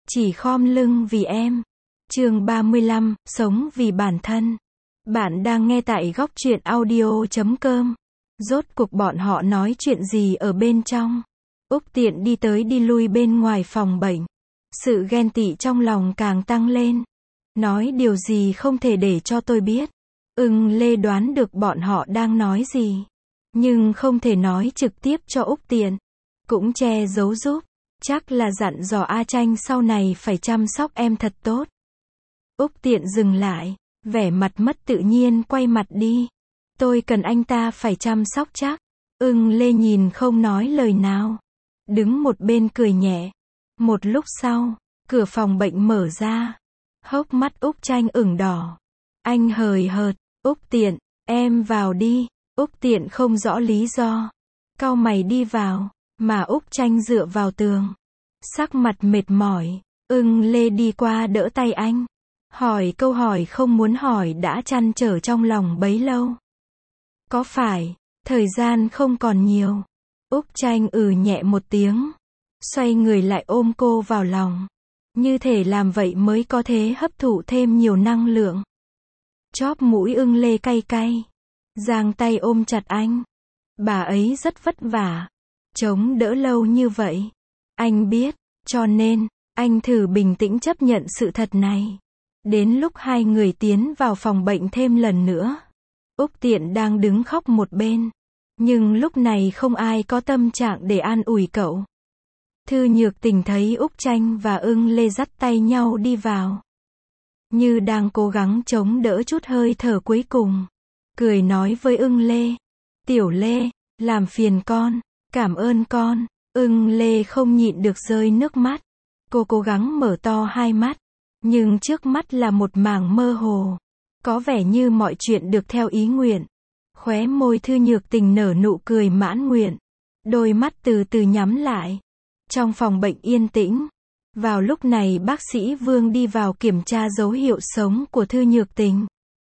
Chỉ khom lưng vì em. Chương 35, sống vì bản thân. Bạn đang nghe tại góc truyện audio.com. Rốt cuộc bọn họ nói chuyện gì ở bên trong? Úc Tiện đi tới đi lui bên ngoài phòng bệnh. Sự ghen tị trong lòng càng tăng lên. Nói điều gì không thể để cho tôi biết. Lê đoán được bọn họ đang nói gì. Nhưng không thể nói trực tiếp cho Úc Tiện. Cũng che giấu giúp. Chắc là dặn dò A Tranh sau này phải chăm sóc em thật tốt. Úc Tiện dừng lại, vẻ mặt mất tự nhiên quay mặt đi. Tôi cần anh ta phải chăm sóc chắc. Lê nhìn không nói lời nào. Đứng một bên cười nhẹ. Một lúc sau, cửa phòng bệnh mở ra. Hốc mắt Úc Tranh ửng đỏ. Anh hời hợt, Úc Tiện, em vào đi. Úc Tiện không rõ lý do. Cau mày đi vào, mà Úc Tranh dựa vào tường. Sắc mặt mệt mỏi, Lê đi qua đỡ tay anh. Hỏi câu hỏi không muốn hỏi đã trăn trở trong lòng bấy lâu. Có phải, thời gian không còn nhiều? Úc Tranh nhẹ một tiếng. Xoay người lại ôm cô vào lòng. Như thể làm vậy mới có thể hấp thụ thêm nhiều năng lượng. Chóp mũi Lê cay cay. Giang tay ôm chặt anh. Bà ấy rất vất vả. Chống đỡ lâu như vậy. Anh biết, cho nên, anh thử bình tĩnh chấp nhận sự thật này. Đến lúc hai người tiến vào phòng bệnh thêm lần nữa. Úc Tiện đang đứng khóc một bên. Nhưng lúc này không ai có tâm trạng để an ủi cậu. Thư Nhược Tình thấy Úc Tranh và Lê dắt tay nhau đi vào. Như đang cố gắng chống đỡ chút hơi thở cuối cùng. Cười nói với Lê. Tiểu Lê, làm phiền con, cảm ơn con. Lê không nhịn được rơi nước mắt. Cô cố gắng mở to hai mắt. Nhưng trước mắt là một mảng mơ hồ. Có vẻ như mọi chuyện được theo ý nguyện. Khóe môi Thư Nhược Tình nở nụ cười mãn nguyện. Đôi mắt từ từ nhắm lại. Trong phòng bệnh yên tĩnh. Vào lúc này bác sĩ Vương đi vào kiểm tra dấu hiệu sống của Thư Nhược Tình.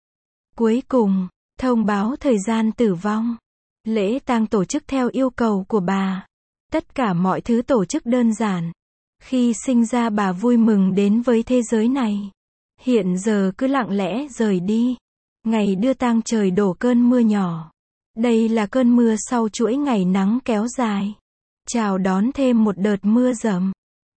Cuối cùng, thông báo thời gian tử vong. Lễ tang tổ chức theo yêu cầu của bà. Tất cả mọi thứ tổ chức đơn giản. Khi sinh ra bà vui mừng đến với thế giới này. Hiện giờ cứ lặng lẽ rời đi. Ngày đưa tang trời đổ cơn mưa nhỏ. Đây là cơn mưa sau chuỗi ngày nắng kéo dài. Chào đón thêm một đợt mưa rầm.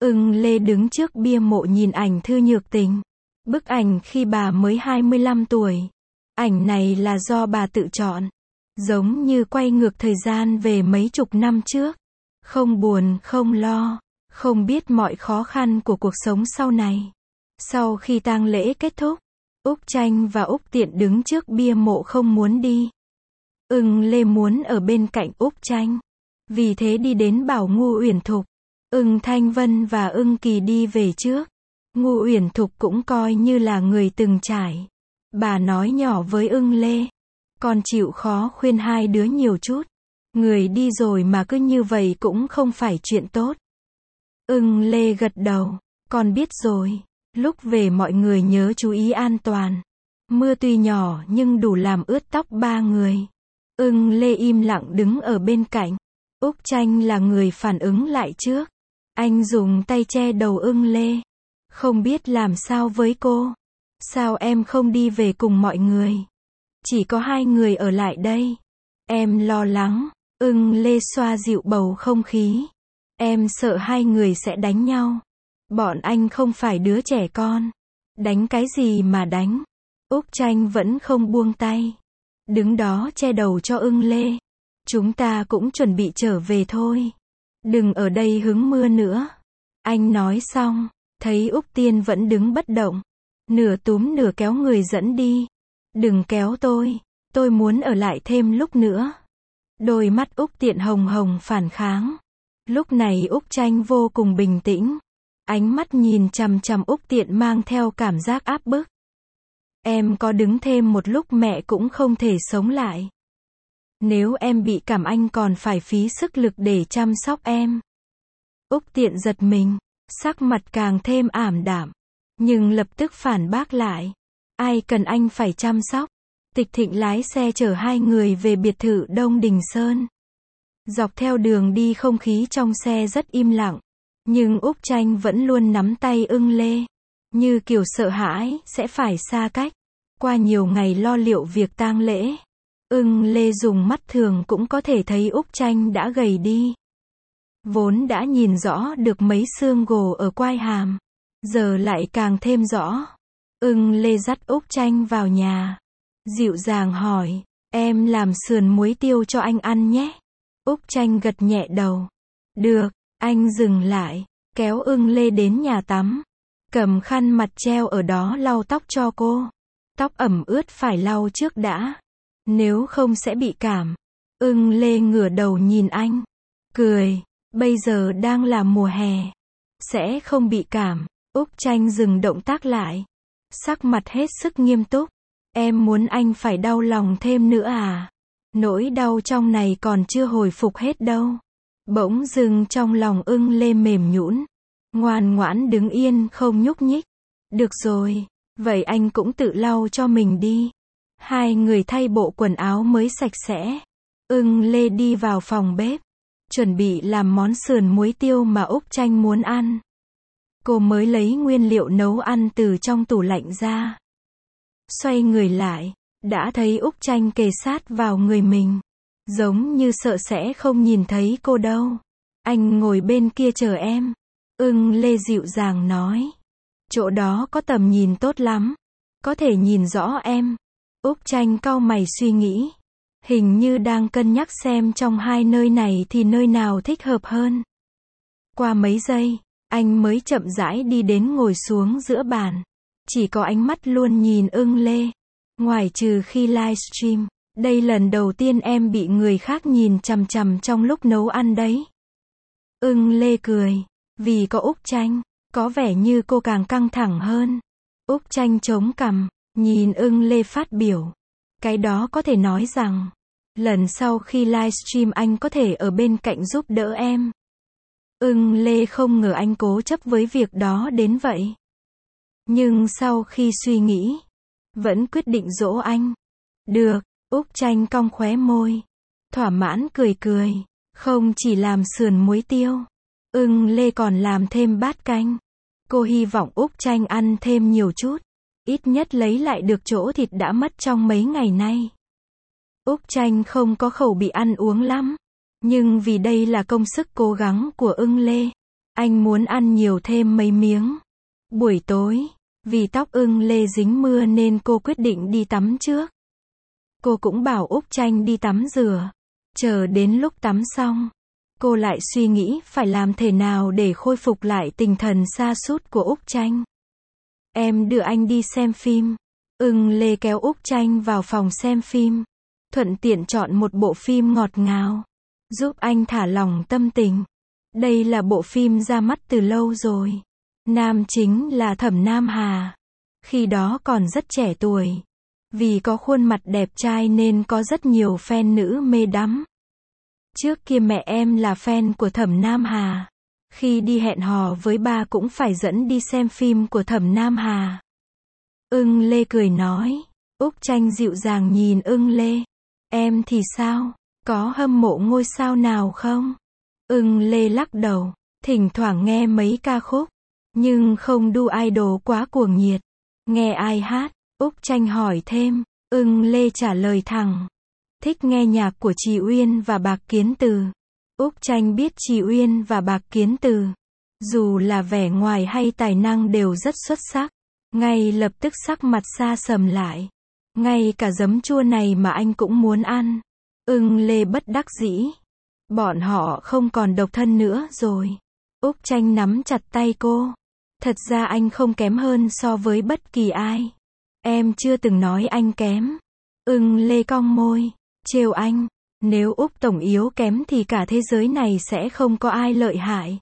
Lê đứng trước bia mộ nhìn ảnh Thư Nhược Tình. Bức ảnh khi bà mới 25 tuổi. Ảnh này là do bà tự chọn. Giống như quay ngược thời gian về mấy chục năm trước. Không buồn, không lo. Không biết mọi khó khăn của cuộc sống sau này. Sau khi tang lễ kết thúc, Úc Tranh và Úc Tiện đứng trước bia mộ không muốn đi. Lê muốn ở bên cạnh Úc Tranh. Vì thế đi đến bảo Ngu Uyển Thục. Thanh Vân và Kỳ đi về trước. Ngu Uyển Thục cũng coi như là người từng trải. Bà nói nhỏ với Lê. Con chịu khó khuyên hai đứa nhiều chút. Người đi rồi mà cứ như vậy cũng không phải chuyện tốt. Lê gật đầu. Con biết rồi. Lúc về mọi người nhớ chú ý an toàn. Mưa tuy nhỏ nhưng đủ làm ướt tóc ba người. Lê im lặng đứng ở bên cạnh. Úc Tranh là người phản ứng lại trước. Anh dùng tay che đầu Lê. Không biết làm sao với cô. Sao em không đi về cùng mọi người? Chỉ có hai người ở lại đây. Em lo lắng. Lê xoa dịu bầu không khí. Em sợ hai người sẽ đánh nhau. Bọn anh không phải đứa trẻ con. Đánh cái gì mà đánh? Úc Tranh vẫn không buông tay. Đứng đó che đầu cho Lê. Chúng ta cũng chuẩn bị trở về thôi. Đừng ở đây hứng mưa nữa. Anh nói xong, thấy Úc Tiên vẫn đứng bất động. Nửa túm nửa kéo người dẫn đi. Đừng kéo tôi muốn ở lại thêm lúc nữa. Đôi mắt Úc Tiện hồng hồng phản kháng. Lúc này Úc Tranh vô cùng bình tĩnh. Ánh mắt nhìn chằm chằm Úc Tiện mang theo cảm giác áp bức. Em có đứng thêm một lúc mẹ cũng không thể sống lại. Nếu em bị cảm anh còn phải phí sức lực để chăm sóc em. Úc Tiện giật mình, sắc mặt càng thêm ảm đạm. Nhưng lập tức phản bác lại. Ai cần anh phải chăm sóc? Tịch Thịnh lái xe chở hai người về biệt thự Đông Đình Sơn. Dọc theo đường đi không khí trong xe rất im lặng. Nhưng Úc Tranh vẫn luôn nắm tay Ưng Lê. Như kiểu sợ hãi, sẽ phải xa cách. Qua nhiều ngày lo liệu việc tang lễ. Ưng Lê dùng mắt thường cũng có thể thấy Úc Tranh đã gầy đi. Vốn đã nhìn rõ được mấy xương gồ ở quai hàm. Giờ lại càng thêm rõ. Ưng Lê dắt Úc Tranh vào nhà. Dịu dàng hỏi, em làm sườn muối tiêu cho anh ăn nhé. Úc Tranh gật nhẹ đầu. Được, anh dừng lại, kéo Ưng Lê đến nhà tắm. Cầm khăn mặt treo ở đó lau tóc cho cô. Tóc ẩm ướt phải lau trước đã. Nếu không sẽ bị cảm. Ưng Lê ngửa đầu nhìn anh. Cười, bây giờ đang là mùa hè. Sẽ không bị cảm. Úc Tranh dừng động tác lại. Sắc mặt hết sức nghiêm túc. Em muốn anh phải đau lòng thêm nữa à? Nỗi đau trong này còn chưa hồi phục hết đâu. Bỗng dưng trong lòng Ưng Lê mềm nhũn. Ngoan ngoãn đứng yên không nhúc nhích. Được rồi, vậy anh cũng tự lau cho mình đi. Hai người thay bộ quần áo mới sạch sẽ. Ưng Lê đi vào phòng bếp. Chuẩn bị làm món sườn muối tiêu mà Úc Tranh muốn ăn. Cô mới lấy nguyên liệu nấu ăn từ trong tủ lạnh ra. Xoay người lại, đã thấy Úc Tranh kề sát vào người mình. Giống như sợ sẽ không nhìn thấy cô đâu. Anh ngồi bên kia chờ em. Ưng Lê dịu dàng nói. Chỗ đó có tầm nhìn tốt lắm. Có thể nhìn rõ em. Úc Tranh cau mày suy nghĩ. Hình như đang cân nhắc xem trong hai nơi này thì nơi nào thích hợp hơn. Qua mấy giây, anh mới chậm rãi đi đến ngồi xuống giữa bàn. Chỉ có ánh mắt luôn nhìn Ưng Lê. Ngoài trừ khi livestream, đây lần đầu tiên em bị người khác nhìn chằm chằm trong lúc nấu ăn đấy. Ưng Lê cười. Vì có Úc Tranh, có vẻ như cô càng căng thẳng hơn. Úc Tranh chống cằm, nhìn Ưng Lê phát biểu. Cái đó có thể nói rằng, lần sau khi livestream anh có thể ở bên cạnh giúp đỡ em. Ưng Lê không ngờ anh cố chấp với việc đó đến vậy. Nhưng sau khi suy nghĩ, vẫn quyết định dỗ anh. Được, Úc Tranh cong khóe môi. Thỏa mãn cười cười. Không chỉ làm sườn muối tiêu. Ưng Lê còn làm thêm bát canh. Cô hy vọng Úc Tranh ăn thêm nhiều chút. Ít nhất lấy lại được chỗ thịt đã mất trong mấy ngày nay. Úc Tranh không có khẩu vị ăn uống lắm. Nhưng vì đây là công sức cố gắng của Ưng Lê, anh muốn ăn nhiều thêm mấy miếng. Buổi tối, vì tóc Ưng Lê dính mưa nên cô quyết định đi tắm trước. Cô cũng bảo Úc Tranh đi tắm rửa. Chờ đến lúc tắm xong, cô lại suy nghĩ phải làm thế nào để khôi phục lại tinh thần sa sút của Úc Tranh. Em đưa anh đi xem phim. Ưng Lê kéo Úc Tranh vào phòng xem phim. Thuận tiện chọn một bộ phim ngọt ngào. Giúp anh thả lỏng tâm tình. Đây là bộ phim ra mắt từ lâu rồi. Nam chính là Thẩm Nam Hà. Khi đó còn rất trẻ tuổi. Vì có khuôn mặt đẹp trai nên có rất nhiều fan nữ mê đắm. Trước kia mẹ em là fan của Thẩm Nam Hà. Khi đi hẹn hò với ba cũng phải dẫn đi xem phim của Thẩm Nam Hà. Ưng Lê cười nói. Úc Tranh dịu dàng nhìn Ưng Lê. Em thì sao? Có hâm mộ ngôi sao nào không? Ưng Lê lắc đầu. Thỉnh thoảng nghe mấy ca khúc. Nhưng không đu idol quá cuồng nhiệt. Nghe ai hát? Úc Tranh hỏi thêm. Ưng Lê trả lời thẳng. Thích nghe nhạc của Chị Uyên và Bạc Kiến Từ. Úc Tranh biết Chị Uyên và Bạc Kiến Từ. Dù là vẻ ngoài hay tài năng đều rất xuất sắc. Ngay lập tức sắc mặt sa sầm lại. Ngay cả giấm chua này mà anh cũng muốn ăn. Ưng Lê bất đắc dĩ. Bọn họ không còn độc thân nữa rồi. Úc Tranh nắm chặt tay cô. Thật ra anh không kém hơn so với bất kỳ ai. Em chưa từng nói anh kém. Ưng Lê cong môi. Trêu anh. Nếu Úc Tổng yếu kém thì cả thế giới này sẽ không có ai lợi hại.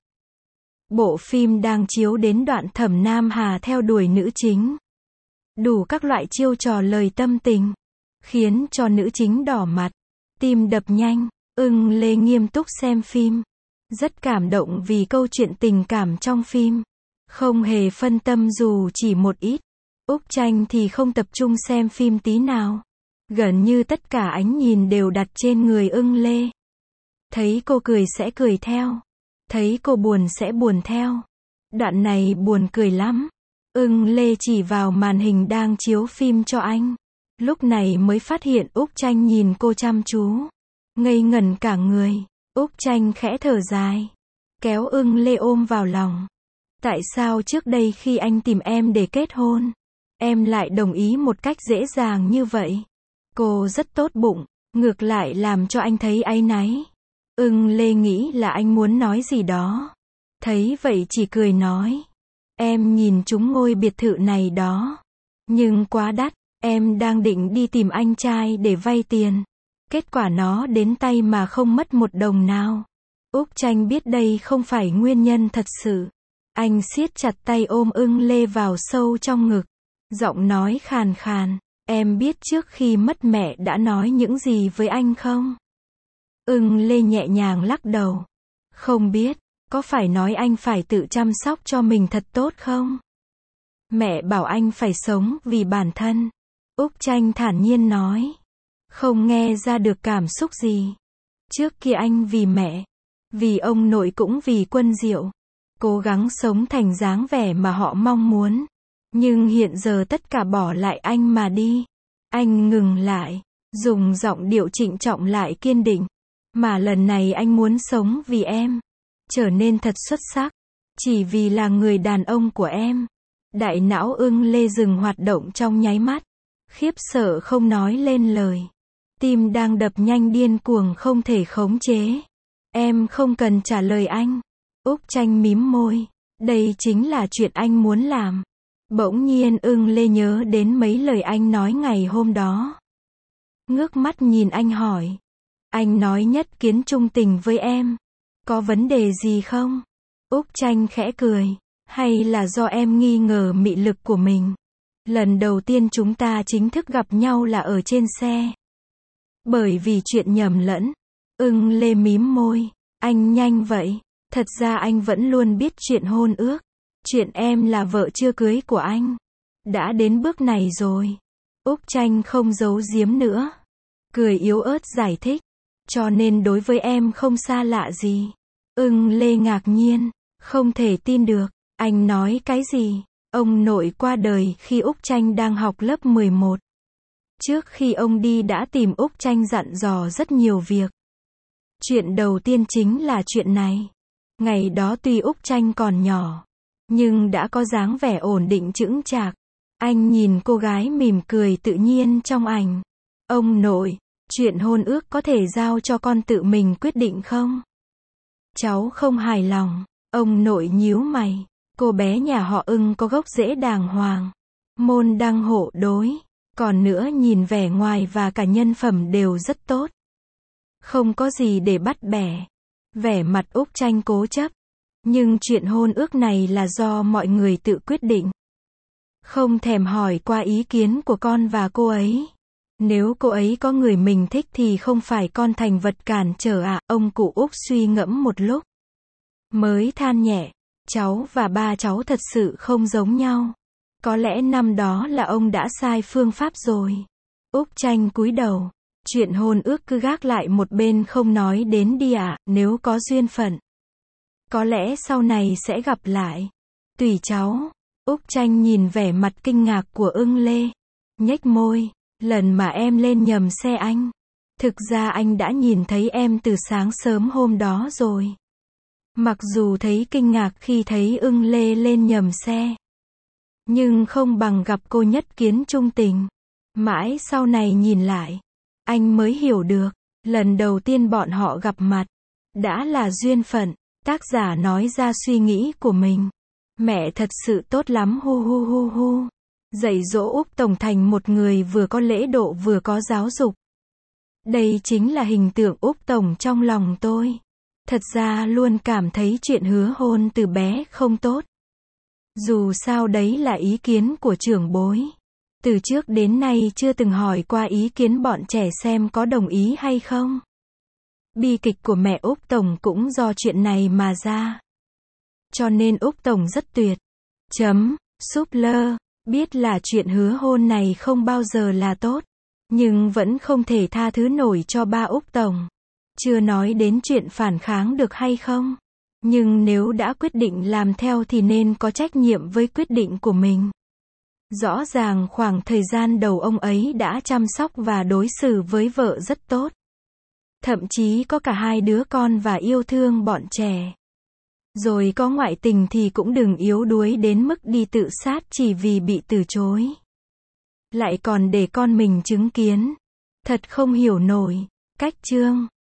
Bộ phim đang chiếu đến đoạn Thẩm Nam Hà theo đuổi nữ chính. Đủ các loại chiêu trò lời tâm tình. Khiến cho nữ chính đỏ mặt. Tim đập nhanh. Ưng Lê nghiêm túc xem phim. Rất cảm động vì câu chuyện tình cảm trong phim. Không hề phân tâm dù chỉ một ít. Úc Tranh thì không tập trung xem phim tí nào. Gần như tất cả ánh nhìn đều đặt trên người Ưng Lê. Thấy cô cười sẽ cười theo. Thấy cô buồn sẽ buồn theo. Đoạn này buồn cười lắm. Ưng Lê chỉ vào màn hình đang chiếu phim cho anh. Lúc này mới phát hiện Úc Tranh nhìn cô chăm chú. Ngây ngẩn cả người. Úc Tranh khẽ thở dài. Kéo Ưng Lê ôm vào lòng. Tại sao trước đây khi anh tìm em để kết hôn, em lại đồng ý một cách dễ dàng như vậy? Cô rất tốt bụng, ngược lại làm cho anh thấy áy náy. Ưng Lê nghĩ là anh muốn nói gì đó. Thấy vậy chỉ cười nói. Em nhìn chúng ngôi biệt thự này đó. Nhưng quá đắt, em đang định đi tìm anh trai để vay tiền. Kết quả nó đến tay mà không mất một đồng nào. Úc Tranh biết đây không phải nguyên nhân thật sự. Anh siết chặt tay ôm Ưng Lê vào sâu trong ngực. Giọng nói khàn khàn. Em biết trước khi mất mẹ đã nói những gì với anh không? Ưng Lê nhẹ nhàng lắc đầu. Không biết, có phải nói anh phải tự chăm sóc cho mình thật tốt không? Mẹ bảo anh phải sống vì bản thân. Úc Tranh thản nhiên nói. Không nghe ra được cảm xúc gì. Trước kia anh vì mẹ, vì ông nội cũng vì Quân Diệu. Cố gắng sống thành dáng vẻ mà họ mong muốn. Nhưng hiện giờ tất cả bỏ lại anh mà đi. Anh ngừng lại, dùng giọng điệu trịnh trọng lại kiên định. Mà lần này anh muốn sống vì em. Trở nên thật xuất sắc. Chỉ vì là người đàn ông của em. Đại não Ưng Lê dừng hoạt động trong nháy mắt. Khiếp sợ không nói lên lời. Tim đang đập nhanh điên cuồng không thể khống chế. Em không cần trả lời anh. Úc Tranh mím môi. Đây chính là chuyện anh muốn làm. Bỗng nhiên Ưng Lê nhớ đến mấy lời anh nói ngày hôm đó. Ngước mắt nhìn anh hỏi. Anh nói nhất kiến trung tình với em. Có vấn đề gì không? Úc Tranh khẽ cười. Hay là do em nghi ngờ mị lực của mình? Lần đầu tiên chúng ta chính thức gặp nhau là ở trên xe. Bởi vì chuyện nhầm lẫn. Ưng Lê mím môi. Anh nhanh vậy. Thật ra anh vẫn luôn biết chuyện hôn ước. Chuyện em là vợ chưa cưới của anh. Đã đến bước này rồi. Úc Tranh không giấu giếm nữa. Cười yếu ớt giải thích. Cho nên đối với em không xa lạ gì. Ưng Lê ngạc nhiên. Không thể tin được. Anh nói cái gì? Ông nội qua đời khi Úc Tranh đang học lớp 11. Trước khi ông đi đã tìm Úc Tranh dặn dò rất nhiều việc. Chuyện đầu tiên chính là chuyện này. Ngày đó tuy Úc Tranh còn nhỏ, nhưng đã có dáng vẻ ổn định chững chạc. Anh nhìn cô gái mỉm cười tự nhiên trong ảnh. Ông nội, chuyện hôn ước có thể giao cho con tự mình quyết định không? Cháu không hài lòng. Ông nội nhíu mày. Cô bé nhà họ Ưng có gốc rễ đàng hoàng. Môn đăng hộ đối. Còn nữa nhìn vẻ ngoài và cả nhân phẩm đều rất tốt. Không có gì để bắt bẻ. Vẻ mặt Úc Tranh cố chấp. Nhưng chuyện hôn ước này là do mọi người tự quyết định. Không thèm hỏi qua ý kiến của con và cô ấy. Nếu cô ấy có người mình thích thì không phải con thành vật cản trở à? Ông cụ Úc suy ngẫm một lúc. Mới than nhẹ. Cháu và ba cháu thật sự không giống nhau. Có lẽ năm đó là ông đã sai phương pháp rồi. Úc Tranh cúi đầu. Chuyện hôn ước cứ gác lại một bên không nói đến đi ạ, nếu có duyên phận. Có lẽ sau này sẽ gặp lại. Tùy cháu. Úc Tranh nhìn vẻ mặt kinh ngạc của Ưng Lê. Nhếch môi. Lần mà em lên nhầm xe anh. Thực ra anh đã nhìn thấy em từ sáng sớm hôm đó rồi. Mặc dù thấy kinh ngạc khi thấy Ưng Lê lên nhầm xe. Nhưng không bằng gặp cô nhất kiến trung tình. Mãi sau này nhìn lại. Anh mới hiểu được. Lần đầu tiên bọn họ gặp mặt. Đã là duyên phận. Tác giả nói ra suy nghĩ của mình. Mẹ thật sự tốt lắm hu hu hu hu. Dạy dỗ Úc Tổng thành một người vừa có lễ độ vừa có giáo dục. Đây chính là hình tượng Úc Tổng trong lòng tôi. Thật ra luôn cảm thấy chuyện hứa hôn từ bé không tốt. Dù sao đấy là ý kiến của trưởng bối. Từ trước đến nay chưa từng hỏi qua ý kiến bọn trẻ xem có đồng ý hay không. Bi kịch của mẹ Úc Tổng cũng do chuyện này mà ra. Cho nên Úc Tổng rất tuyệt. Súp lơ. Biết là chuyện hứa hôn này không bao giờ là tốt. Nhưng vẫn không thể tha thứ nổi cho ba Úc Tổng. Chưa nói đến chuyện phản kháng được hay không. Nhưng nếu đã quyết định làm theo thì nên có trách nhiệm với quyết định của mình. Rõ ràng khoảng thời gian đầu ông ấy đã chăm sóc và đối xử với vợ rất tốt. Thậm chí có cả 2 đứa con và yêu thương bọn trẻ. Rồi có ngoại tình thì cũng đừng yếu đuối đến mức đi tự sát chỉ vì bị từ chối. Lại còn để con mình chứng kiến. Thật không hiểu nổi. Cách chương